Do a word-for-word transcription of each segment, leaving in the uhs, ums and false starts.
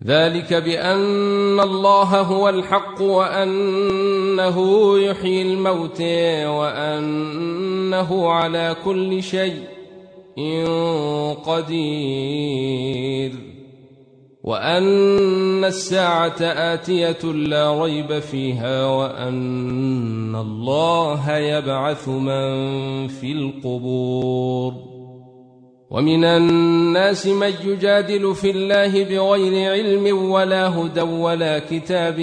ذلك بأن الله هو الحق وأنه يحيي الموتى وأنه على كل شيء قدير وأن الساعة آتية لا ريب فيها وأن الله يبعث من في القبور. ومن الناس من يجادل في الله بغير علم ولا هدى ولا كتاب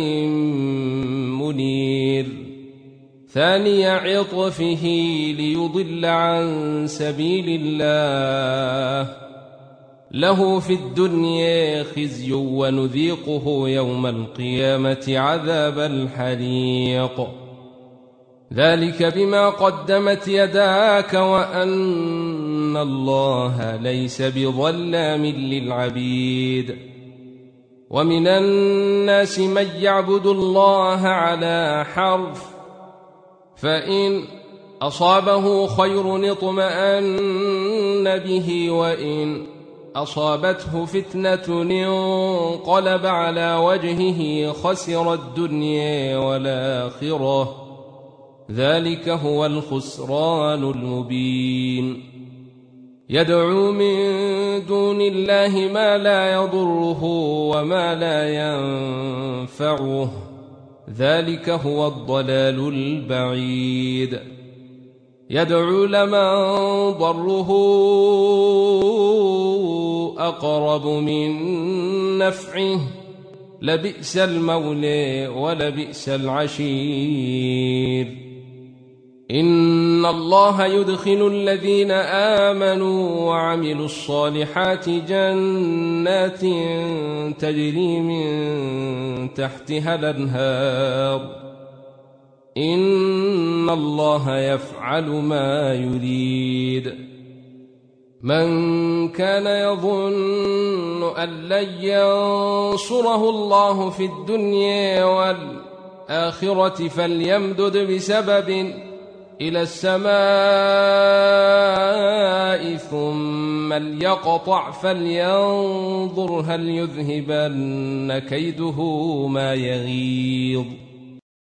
منير ثاني عطفه ليضل عن سبيل الله له في الدنيا خزي ونذيقه يوم القيامة عذاب الحريق ذلك بما قدمت يداك وأن الله ليس بظلام للعبيد. ومن الناس من يعبد الله على حرف فإن أصابه خير اطمأن به وإن أصابته فتنة انقلب على وجهه خسر الدنيا والآخرة ذلك هو الخسران المبين. يدعو من دون الله ما لا يضره وما لا ينفعه ذلك هو الضلال البعيد. يدعو لمن ضره أقرب من نفعه لبئس المولى ولبئس العشير. إن الله يدخل الذين آمنوا وعملوا الصالحات جنات تجري من تحتها الأنهار إن الله يفعل ما يريد. من كان يظن أن لن ينصره الله في الدنيا والآخرة فليمدد بسبب إلى السماء ثم ليقطع فلينظر هل يذهبن كيده ما يغيظ.